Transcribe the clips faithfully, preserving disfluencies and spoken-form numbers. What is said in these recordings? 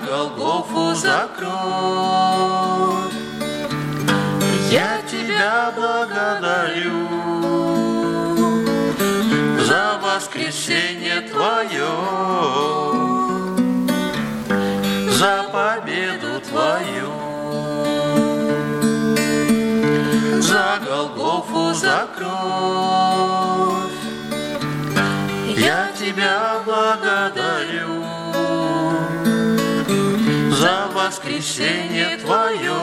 Голгофу, за кровь. Я тебя благодарю за воскресение Твое, за победу Твою. За Голгофу, за кровь. Я тебя благодарю за воскресение Твое,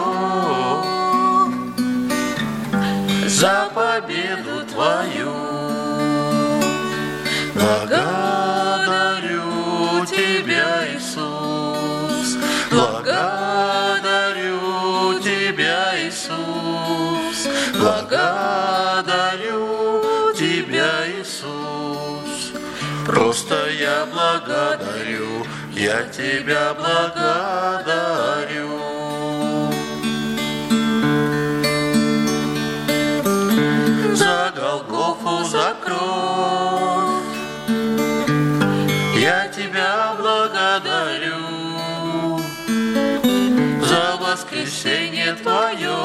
за победу Твою. Благодарю Тебя, Иисус, благодарю Тебя, Иисус, благодарю Тебя, Иисус. Просто я благодарю, я Тебя благодарю. За Голгофу, за кровь. Я тебя благодарю за воскресение Твое,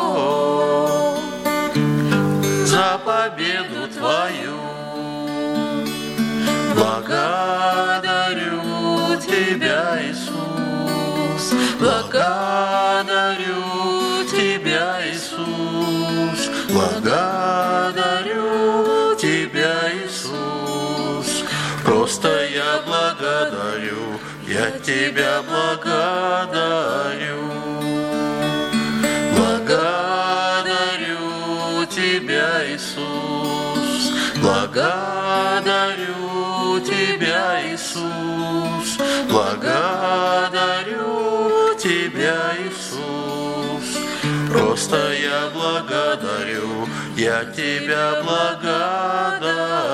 за победу Твою. Благодарю Тебя, Иисус, благодарю Тебя, Иисус, благодарю Тебя, Иисус. Просто я благодарю, я Тебя благодарю. Благодарю Тебя, Иисус, благодарю Тебя, Иисус, благодарю Тебя, Иисус. Просто я благодарю, я Тебя благодарю.